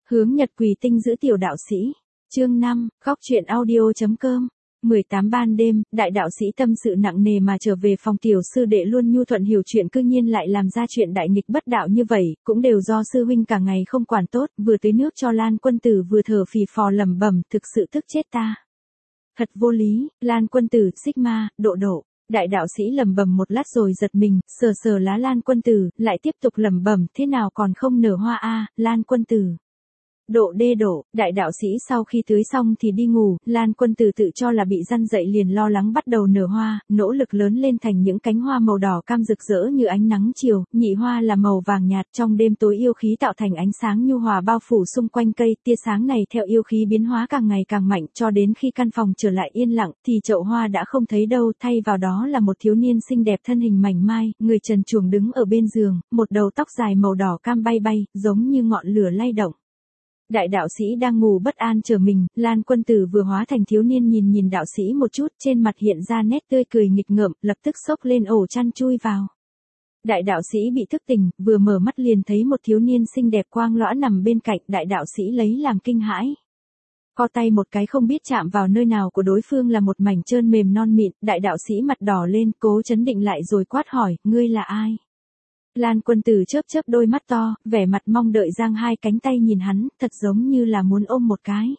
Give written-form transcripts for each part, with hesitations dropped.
Hướng Nhật Quỳ Tinh giữ tiểu đạo sĩ. Chương 5, góc truyện audio.com. 18 ban đêm, đại đạo sĩ tâm sự nặng nề mà trở về phòng tiểu sư đệ luôn nhu thuận hiểu chuyện cư nhiên lại làm ra chuyện đại nghịch bất đạo như vậy, cũng đều do sư huynh cả ngày không quản tốt, vừa tưới nước cho Lan Quân Tử vừa thở phì phò lẩm bẩm, thực sự tức chết ta. Thật vô lý, Lan Quân Tử, Sigma, độ. Đại đạo sĩ lẩm bẩm một lát rồi giật mình, sờ sờ lá Lan Quân Tử, lại tiếp tục lẩm bẩm, thế nào còn không nở hoa a, Lan Quân Tử. Độ, đại đạo sĩ sau khi tưới xong thì đi ngủ, Lan Quân Tử tự cho là bị răn dậy liền lo lắng bắt đầu nở hoa, nỗ lực lớn lên thành những cánh hoa màu đỏ cam rực rỡ như ánh nắng chiều, nhị hoa là màu vàng nhạt, trong đêm tối yêu khí tạo thành ánh sáng nhu hòa bao phủ xung quanh cây, tia sáng này theo yêu khí biến hóa càng ngày càng mạnh, cho đến khi căn phòng trở lại yên lặng thì chậu hoa đã không thấy đâu, thay vào đó là một thiếu niên xinh đẹp thân hình mảnh mai, người trần truồng đứng ở bên giường, một đầu tóc dài màu đỏ cam bay bay, giống như ngọn lửa lay động. Đại đạo sĩ đang ngủ bất an chờ mình, Lan Quân Tử vừa hóa thành thiếu niên nhìn đạo sĩ một chút, trên mặt hiện ra nét tươi cười nghịch ngợm, lập tức xốc lên ổ chăn chui vào. Đại đạo sĩ bị thức tỉnh, vừa mở mắt liền thấy một thiếu niên xinh đẹp quang lõa nằm bên cạnh, đại đạo sĩ lấy làm kinh hãi. Co tay một cái không biết chạm vào nơi nào của đối phương là một mảnh trơn mềm non mịn, đại đạo sĩ mặt đỏ lên, cố chấn định lại rồi quát hỏi, ngươi là ai? Lan Quân Tử chớp đôi mắt to, vẻ mặt mong đợi giang hai cánh tay nhìn hắn, thật giống như là muốn ôm một cái.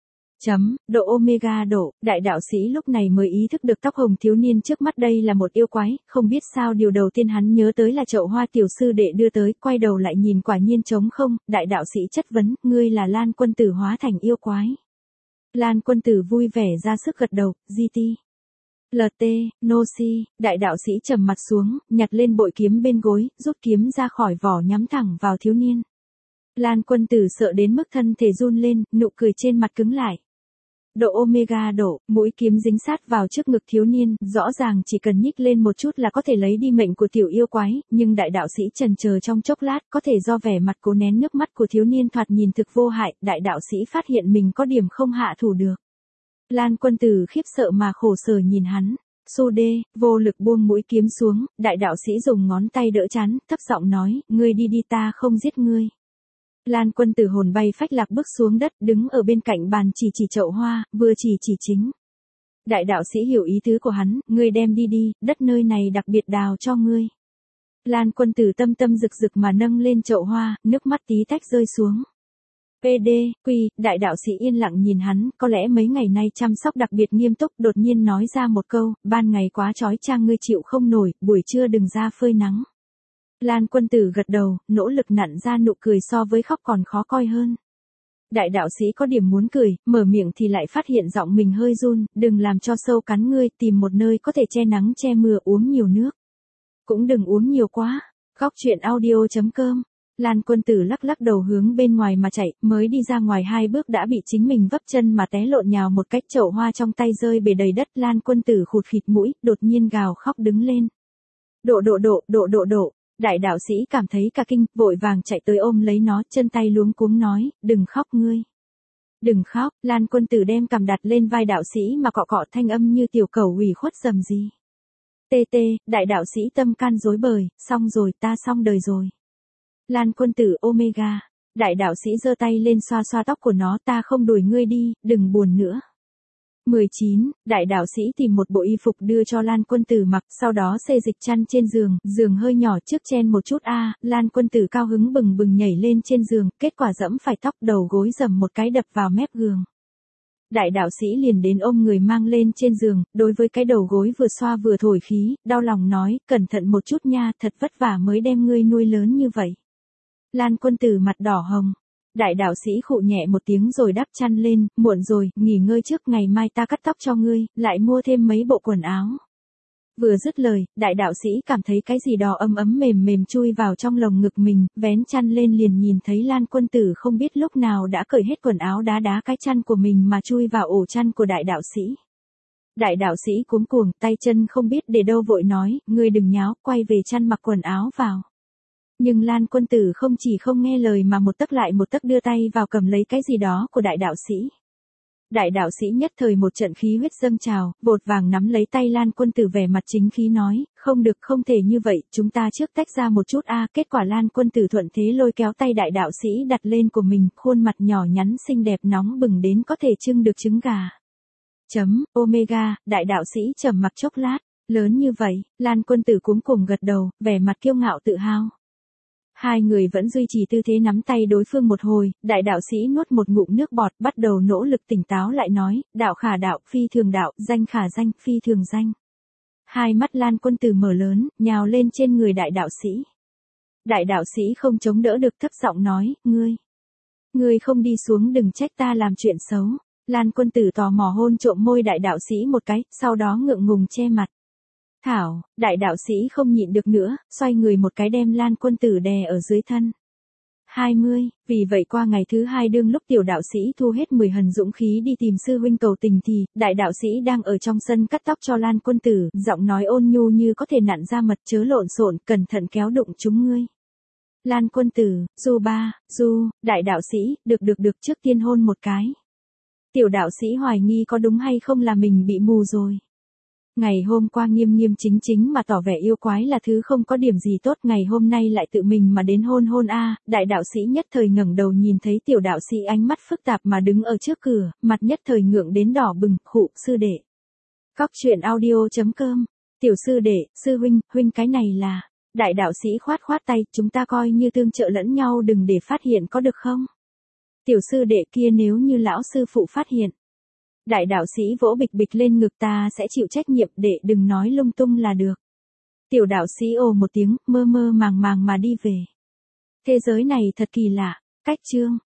Độ omega độ, đại đạo sĩ lúc này mới ý thức được tóc hồng thiếu niên trước mắt đây là một yêu quái, không biết sao điều đầu tiên hắn nhớ tới là chậu hoa tiểu sư đệ đưa tới, quay đầu lại nhìn quả nhiên trống không, đại đạo sĩ chất vấn, ngươi là Lan Quân Tử hóa thành yêu quái. Lan Quân Tử vui vẻ ra sức gật đầu, GT. LT, Nosi, đại đạo sĩ trầm mặt xuống, nhặt lên bội kiếm bên gối, rút kiếm ra khỏi vỏ nhắm thẳng vào thiếu niên. Lan Quân Tử sợ đến mức thân thể run lên, nụ cười trên mặt cứng lại. Độ omega độ, mũi kiếm dính sát vào trước ngực thiếu niên, rõ ràng chỉ cần nhích lên một chút là có thể lấy đi mệnh của tiểu yêu quái, nhưng đại đạo sĩ chần chờ trong chốc lát, có thể do vẻ mặt cố nén nước mắt của thiếu niên thoạt nhìn thực vô hại, đại đạo sĩ phát hiện mình có điểm không hạ thủ được. Lan Quân Tử khiếp sợ mà khổ sở nhìn hắn, Su đê, vô lực buông mũi kiếm xuống, đại đạo sĩ dùng ngón tay đỡ chán, thấp giọng nói, ngươi đi ta không giết ngươi. Lan Quân Tử hồn bay phách lạc bước xuống đất, đứng ở bên cạnh bàn chỉ chậu hoa, vừa chỉ chính. Đại đạo sĩ hiểu ý tứ của hắn, ngươi đem đi, đất nơi này đặc biệt đào cho ngươi. Lan Quân Tử tâm rực mà nâng lên chậu hoa, nước mắt tí tách rơi xuống. Đại đạo sĩ yên lặng nhìn hắn, có lẽ mấy ngày nay chăm sóc đặc biệt nghiêm túc, đột nhiên nói ra một câu, ban ngày quá chói chang ngươi chịu không nổi, buổi trưa đừng ra phơi nắng. Lan Quân Tử gật đầu, nỗ lực nặn ra nụ cười so với khóc còn khó coi hơn. Đại đạo sĩ có điểm muốn cười, mở miệng thì lại phát hiện giọng mình hơi run, đừng làm cho sâu cắn ngươi, tìm một nơi có thể che nắng che mưa, uống nhiều nước. Cũng đừng uống nhiều quá. Góc truyện audio.com. Lan Quân Tử lắc đầu hướng bên ngoài mà chạy, mới đi ra ngoài 2 bước đã bị chính mình vấp chân mà té lộn nhào một cách, chậu hoa trong tay rơi bể đầy đất. Lan Quân Tử khụt khịt mũi, đột nhiên gào khóc đứng lên. Độ. Đại đạo sĩ cảm thấy cả kinh, vội vàng chạy tới ôm lấy nó, chân tay luống cuống nói, đừng khóc ngươi. Đừng khóc, Lan Quân Tử đem cằm đặt lên vai đạo sĩ mà cọ thanh âm như tiểu cẩu ủy khuất rầm rì. Đại đạo sĩ tâm can rối bời, xong rồi, ta xong đời rồi. Lan Quân Tử omega, đại đạo sĩ giơ tay lên xoa tóc của nó, ta không đuổi ngươi đi, đừng buồn nữa. 19, đại đạo sĩ tìm một bộ y phục đưa cho Lan Quân Tử mặc, sau đó xê dịch chăn trên giường hơi nhỏ trước chen một chút Lan Quân Tử cao hứng bừng nhảy lên trên giường, kết quả dẫm phải tóc, đầu gối dầm một cái đập vào mép giường. Đại đạo sĩ liền đến ôm người mang lên trên giường, đối với cái đầu gối vừa xoa vừa thổi khí, đau lòng nói, cẩn thận một chút nha, thật vất vả mới đem ngươi nuôi lớn như vậy. Lan Quân Tử mặt đỏ hồng. Đại đạo sĩ khụ nhẹ một tiếng rồi đắp chăn lên, muộn rồi, nghỉ ngơi trước, ngày mai ta cắt tóc cho ngươi, lại mua thêm mấy bộ quần áo. Vừa dứt lời, đại đạo sĩ cảm thấy cái gì đó ấm mềm chui vào trong lồng ngực mình, vén chăn lên liền nhìn thấy Lan Quân Tử không biết lúc nào đã cởi hết quần áo đá cái chăn của mình mà chui vào ổ chăn của đại đạo sĩ. Đại đạo sĩ cuống cuồng, tay chân không biết để đâu vội nói, ngươi đừng nháo, quay về chăn mặc quần áo vào. Nhưng Lan Quân Tử không chỉ không nghe lời mà một tấc lại một tấc đưa tay vào cầm lấy cái gì đó của đại đạo sĩ. Đại đạo sĩ nhất thời một trận khí huyết dâng trào, vội vàng nắm lấy tay Lan Quân Tử vẻ mặt chính khí nói, không được, không thể như vậy, chúng ta trước tách ra một chút a. Kết quả Lan Quân Tử thuận thế lôi kéo tay đại đạo sĩ đặt lên của mình, khuôn mặt nhỏ nhắn xinh đẹp nóng bừng đến có thể trưng được trứng gà. Omega, đại đạo sĩ trầm mặc chốc lát, lớn như vậy, Lan Quân Tử cuống cuồng gật đầu, vẻ mặt kiêu ngạo tự hào. Hai người vẫn duy trì tư thế nắm tay đối phương một hồi, đại đạo sĩ nuốt một ngụm nước bọt, bắt đầu nỗ lực tỉnh táo lại nói, đạo khả đạo, phi thường đạo, danh khả danh, phi thường danh. Hai mắt Lan Quân Tử mở lớn, nhào lên trên người đại đạo sĩ. Đại đạo sĩ không chống đỡ được thấp giọng nói, ngươi không đi xuống đừng trách ta làm chuyện xấu. Lan Quân Tử tò mò hôn trộm môi đại đạo sĩ một cái, sau đó ngượng ngùng che mặt. Thảo, đại đạo sĩ không nhịn được nữa, xoay người một cái đem Lan Quân Tử đè ở dưới thân. 20, vì vậy qua ngày thứ hai đương lúc tiểu đạo sĩ thu hết 10 hần dũng khí đi tìm sư huynh cầu tình thì, đại đạo sĩ đang ở trong sân cắt tóc cho Lan Quân Tử, giọng nói ôn nhu như có thể nặn ra mật, chớ lộn xộn, cẩn thận kéo đụng chúng ngươi. Lan Quân Tử, đại đạo sĩ, được trước tiên hôn một cái. Tiểu đạo sĩ hoài nghi có đúng hay không là mình bị mù rồi. Ngày hôm qua nghiêm nghiêm chính chính mà tỏ vẻ yêu quái là thứ không có điểm gì tốt, ngày hôm nay lại tự mình mà đến hôn a. Đại đạo sĩ nhất thời ngẩng đầu nhìn thấy tiểu đạo sĩ ánh mắt phức tạp mà đứng ở trước cửa, mặt nhất thời ngượng đến đỏ bừng, khụ, sư đệ. Cóc truyện audio.com, tiểu sư đệ, sư huynh cái này là, đại đạo sĩ khoát tay, chúng ta coi như tương trợ lẫn nhau đừng để phát hiện có được không? Tiểu sư đệ kia nếu như lão sư phụ phát hiện. Đại đạo sĩ vỗ bịch bịch lên ngực, ta sẽ chịu trách nhiệm, đệ đừng nói lung tung là được. Tiểu đạo sĩ ồ một tiếng, mơ màng mà đi về. Thế giới này thật kỳ lạ, cách chương.